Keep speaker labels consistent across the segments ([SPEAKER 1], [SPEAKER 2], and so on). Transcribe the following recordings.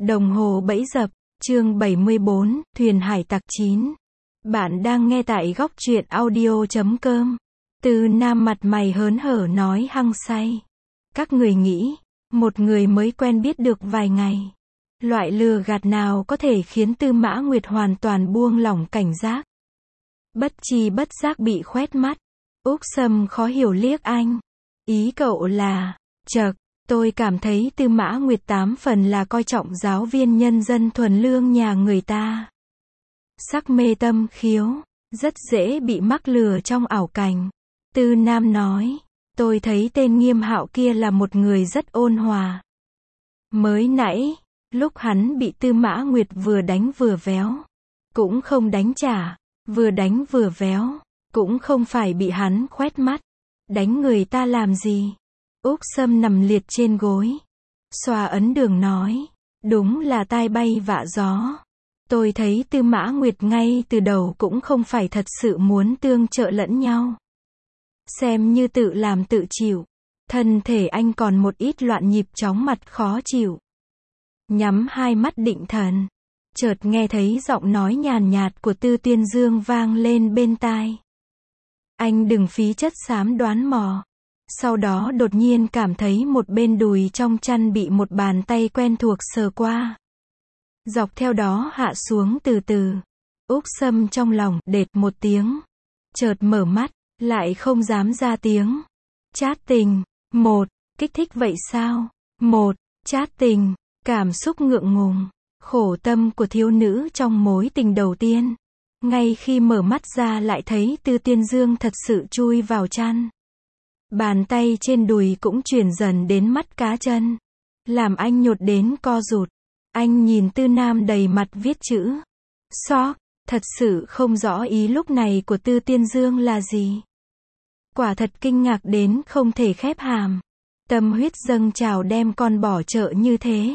[SPEAKER 1] Đồng hồ bẫy dập, chương 74, Thuyền hải tặc 9. Bạn đang nghe tại góc truyện audio.com. Từ Nam mặt mày hớn hở nói hăng say. Các người nghĩ, một người mới quen biết được vài ngày. Loại lừa gạt nào có thể khiến Tư Mã Nguyệt hoàn toàn buông lỏng cảnh giác. Bất tri bất giác bị khoét mắt. Úc Sâm khó hiểu liếc anh. Ý cậu là, chậc. Tôi cảm thấy Tư Mã Nguyệt 8 phần là coi trọng giáo viên nhân dân thuần lương nhà người ta. Sắc mê tâm khiếu, rất dễ bị mắc lừa trong ảo cảnh. Tư Nam nói, tôi thấy tên Nghiêm Hạo kia là một người rất ôn hòa. Mới nãy, lúc hắn bị Tư Mã Nguyệt vừa đánh vừa véo, cũng không đánh trả, vừa đánh vừa véo, cũng không phải bị hắn khoét mắt. Đánh người ta làm gì? Úc Sâm nằm liệt trên gối. Xoa ấn đường nói. Đúng là tai bay vạ gió. Tôi thấy Tư Mã Nguyệt ngay từ đầu cũng không phải thật sự muốn tương trợ lẫn nhau. Xem như tự làm tự chịu. Thân thể anh còn một ít loạn nhịp chóng mặt khó chịu. Nhắm hai mắt định thần. Chợt nghe thấy giọng nói nhàn nhạt của Tư Tiên Dương vang lên bên tai. Anh đừng phí chất xám đoán mò. Sau đó đột nhiên cảm thấy một bên đùi trong chăn bị một bàn tay quen thuộc sờ qua. Dọc theo đó hạ xuống từ từ. Úc Sâm trong lòng đệt một tiếng. Chợt mở mắt, lại không dám ra tiếng. Chát tình. Một, kích thích vậy sao? Một, chát tình. Cảm xúc ngượng ngùng, khổ tâm của thiếu nữ trong mối tình đầu tiên. Ngay khi mở mắt ra lại thấy Tư Tiên Dương thật sự chui vào chăn. Bàn tay trên đùi cũng chuyển dần đến mắt cá chân. Làm anh nhột đến co rụt. Anh nhìn Tư Nam đầy mặt viết chữ. Sóc, thật sự không rõ ý lúc này của Tư Tiên Dương là gì. Quả thật kinh ngạc đến không thể khép hàm. Tâm huyết dâng trào đem con bỏ chợ như thế.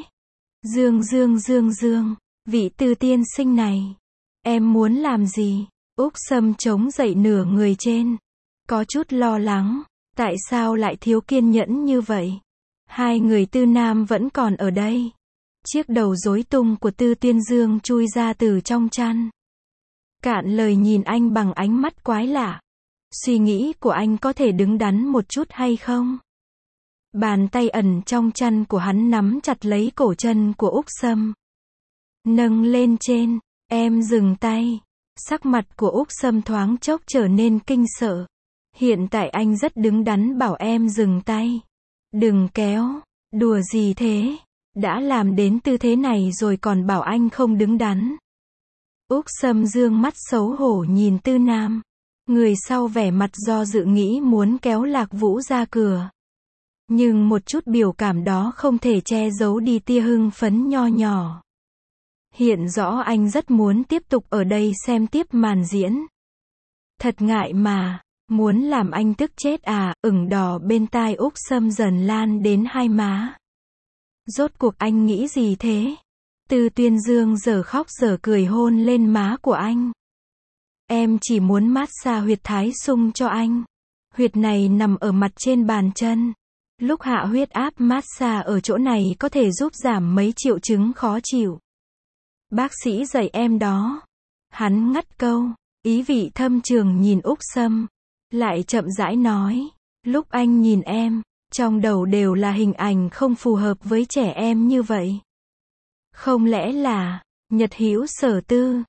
[SPEAKER 1] Dương, vị Tư tiên sinh này. Em muốn làm gì? Úc Sâm chống dậy nửa người trên. Có chút lo lắng. Tại sao lại thiếu kiên nhẫn như vậy? Hai người Tư Nam vẫn còn ở đây. Chiếc đầu rối tung của Tư Tiên Dương chui ra từ trong chăn. Cạn lời nhìn anh bằng ánh mắt quái lạ. Suy nghĩ của anh có thể đứng đắn một chút hay không? Bàn tay ẩn trong chăn của hắn nắm chặt lấy cổ chân của Úc Sâm. Nâng lên trên. Em dừng tay. Sắc mặt của Úc Sâm thoáng chốc trở nên kinh sợ. Hiện tại anh rất đứng đắn bảo em dừng tay. Đừng kéo. Đùa gì thế? Đã làm đến tư thế này rồi còn bảo anh không đứng đắn. Úc Sâm dương mắt xấu hổ nhìn Tư Nam. Người sau vẻ mặt do dự nghĩ muốn kéo Lạc Vũ ra cửa. Nhưng một chút biểu cảm đó không thể che giấu đi tia hưng phấn nho nhỏ. Hiện rõ anh rất muốn tiếp tục ở đây xem tiếp màn diễn. Thật ngại mà. Muốn làm anh tức chết à? Ửng đỏ bên tai Úc Sâm dần lan đến hai má. Rốt cuộc anh nghĩ gì thế? Tư Tiên Dương giờ khóc giờ cười hôn lên má của anh. Em chỉ muốn mát xa huyệt thái sung cho anh. Huyệt này nằm ở mặt trên bàn chân. Lúc hạ huyết áp mát xa ở chỗ này có thể giúp giảm mấy triệu chứng khó chịu. Bác sĩ dạy em đó. Hắn ngắt câu, ý vị thâm trường nhìn Úc Sâm. Lại chậm rãi nói, lúc anh nhìn em, trong đầu đều là hình ảnh không phù hợp với trẻ em như vậy. Không lẽ là, Nhật Hữu Sở Tư,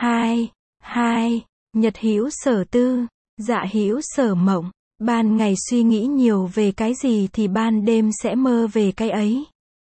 [SPEAKER 1] Nhật Hữu Sở Tư, Dạ Hữu Sở Mộng, ban ngày suy nghĩ nhiều về cái gì thì ban đêm sẽ mơ về cái ấy.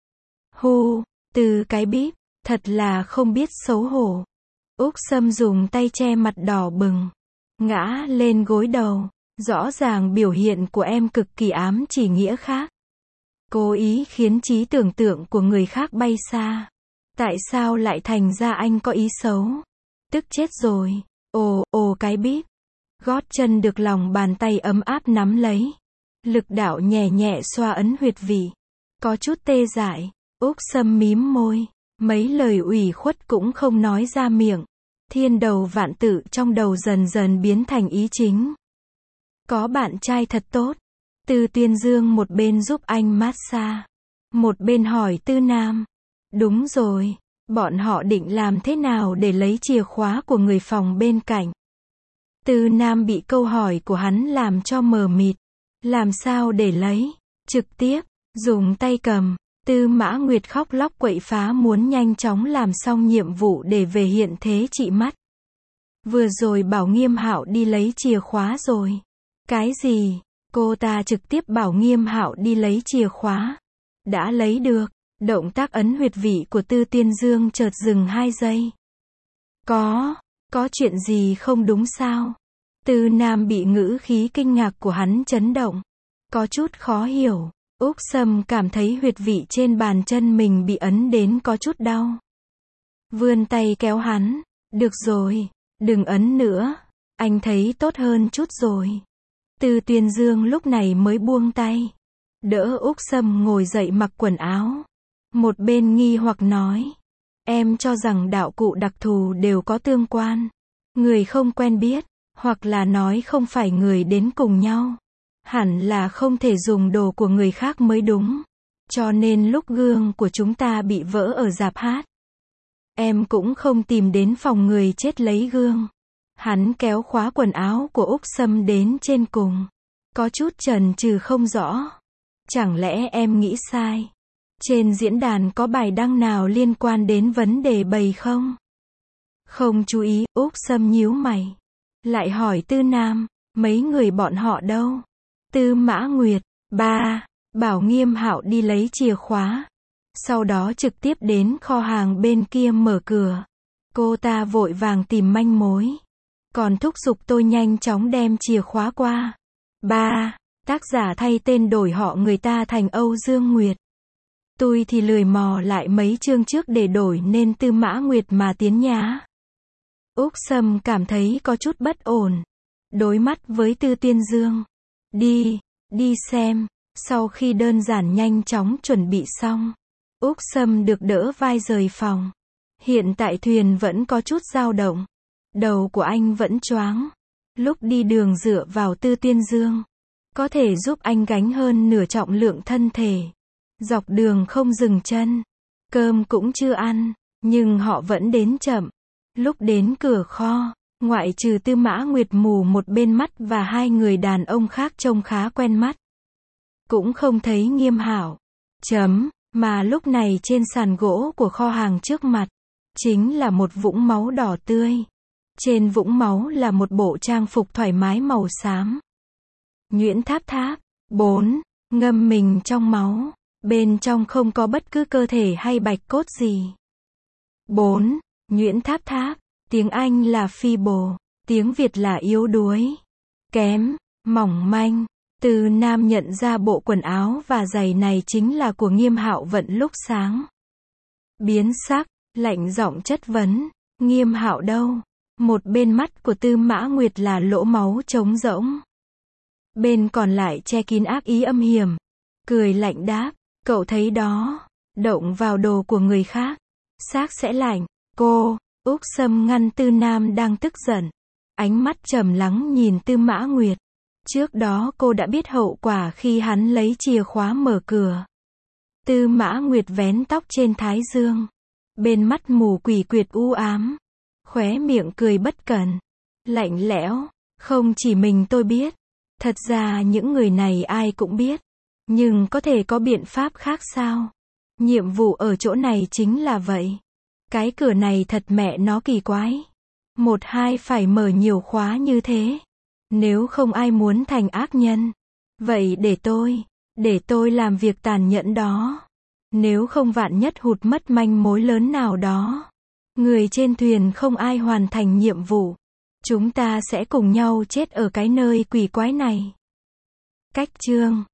[SPEAKER 1] Từ cái bíp, thật là không biết xấu hổ. Úc Sâm dùng tay che mặt đỏ bừng. Ngã lên gối đầu. Rõ ràng biểu hiện của em cực kỳ ám chỉ nghĩa khác. Cố ý khiến trí tưởng tượng của người khác bay xa. Tại sao lại thành ra anh có ý xấu? Tức chết rồi. Ồ cái bíp. Gót chân được lòng bàn tay ấm áp nắm lấy. Lực đạo nhẹ nhẹ xoa ấn huyệt vị. Có chút tê dại. Úc Sâm mím môi. Mấy lời ủy khuất cũng không nói ra miệng. Thiên đầu vạn tự trong đầu dần dần biến thành ý chính. Có bạn trai thật tốt. Tư Tiên Dương một bên giúp anh massage, một bên hỏi Tư Nam. Đúng rồi, bọn họ định làm thế nào để lấy chìa khóa của người phòng bên cạnh? Tư Nam bị câu hỏi của hắn làm cho mờ mịt. Làm sao để lấy? Trực tiếp, dùng tay cầm. Tư Mã Nguyệt khóc lóc quậy phá muốn nhanh chóng làm xong nhiệm vụ để về hiện thế trị mắt. Vừa rồi bảo Nghiêm Hạo đi lấy chìa khóa rồi. Cái gì? Cô ta trực tiếp bảo Nghiêm Hạo đi lấy chìa khóa. Đã lấy được. Động tác ấn huyệt vị của Tư Tiên Dương chợt dừng 2 giây. Có chuyện gì không đúng sao? Tư Nam bị ngữ khí kinh ngạc của hắn chấn động. Có chút khó hiểu. Úc Sâm cảm thấy huyệt vị trên bàn chân mình bị ấn đến có chút đau. Vươn tay kéo hắn. Được rồi, đừng ấn nữa. Anh thấy tốt hơn chút rồi. Tư Tiên Dương lúc này mới buông tay. Đỡ Úc Sâm ngồi dậy mặc quần áo. Một bên nghi hoặc nói. Em cho rằng đạo cụ đặc thù đều có tương quan. Người không quen biết, hoặc là nói không phải người đến cùng nhau. Hẳn là không thể dùng đồ của người khác mới đúng. Cho nên lúc gương của chúng ta bị vỡ ở rạp hát, em cũng không tìm đến phòng người chết lấy gương. Hắn kéo khóa quần áo của Úc Sâm đến trên cùng. Có chút chần chừ không rõ. Chẳng lẽ em nghĩ sai? Trên diễn đàn có bài đăng nào liên quan đến vấn đề bầy không? Không chú ý, Úc Sâm nhíu mày. Lại hỏi Tư Nam, mấy người bọn họ đâu? Tư Mã Nguyệt, bảo Nghiêm Hạo đi lấy chìa khóa. Sau đó trực tiếp đến kho hàng bên kia mở cửa. Cô ta vội vàng tìm manh mối. Còn thúc giục tôi nhanh chóng đem chìa khóa qua. Tác giả thay tên đổi họ người ta thành Âu Dương Nguyệt. Tôi thì lười mò lại mấy chương trước để đổi nên Tư Mã Nguyệt mà tiến nhá. Úc Sâm cảm thấy có chút bất ổn. Đối mắt với Tư Tiên Dương. Đi xem. Sau khi đơn giản nhanh chóng chuẩn bị xong, Úc Sâm được đỡ vai rời phòng. Hiện tại thuyền vẫn có chút dao động. Đầu của anh vẫn choáng. Lúc đi đường dựa vào Tư Tiên Dương, có thể giúp anh gánh hơn nửa trọng lượng thân thể. Dọc đường không dừng chân. Cơm cũng chưa ăn, nhưng họ vẫn đến chậm. Lúc đến cửa kho, ngoại trừ Tư Mã Nguyệt mù một bên mắt và 2 người đàn ông khác trông khá quen mắt, cũng không thấy Nghiêm Hạo. Mà lúc này trên sàn gỗ của kho hàng trước mặt, chính là một vũng máu đỏ tươi. Trên vũng máu là một bộ trang phục thoải mái màu xám. Nhuyễn Tháp Tháp. 4. Ngâm mình trong máu. Bên trong không có bất cứ cơ thể hay bạch cốt gì. 4. Nhuyễn Tháp Tháp. Tiếng Anh là feeble, tiếng Việt là yếu đuối, kém, mỏng manh. Từ Nam nhận ra bộ quần áo và giày này chính là của Nghiêm Hạo vận lúc sáng. Biến sắc, lạnh giọng chất vấn, Nghiêm Hạo đâu? Một bên mắt của Tư Mã Nguyệt là lỗ máu trống rỗng. Bên còn lại che kín ác ý âm hiểm. Cười lạnh đáp, cậu thấy đó, động vào đồ của người khác, xác sẽ lạnh. Cô, Úc Sâm ngăn Tư Nam đang tức giận. Ánh mắt trầm lắng nhìn Tư Mã Nguyệt. Trước đó cô đã biết hậu quả khi hắn lấy chìa khóa mở cửa. Tư Mã Nguyệt vén tóc trên thái dương. Bên mắt mù quỷ quyệt u ám. Khóe miệng cười bất cẩn. Lạnh lẽo, không chỉ mình tôi biết. Thật ra những người này ai cũng biết. Nhưng có thể có biện pháp khác sao? Nhiệm vụ ở chỗ này chính là vậy. Cái cửa này thật mẹ nó kỳ quái. 1-2 phải mở nhiều khóa như thế. Nếu không ai muốn thành ác nhân, vậy để tôi làm việc tàn nhẫn đó. Nếu không vạn nhất hụt mất manh mối lớn nào đó, người trên thuyền không ai hoàn thành nhiệm vụ, chúng ta sẽ cùng nhau chết ở cái nơi quỷ quái này. Cách chương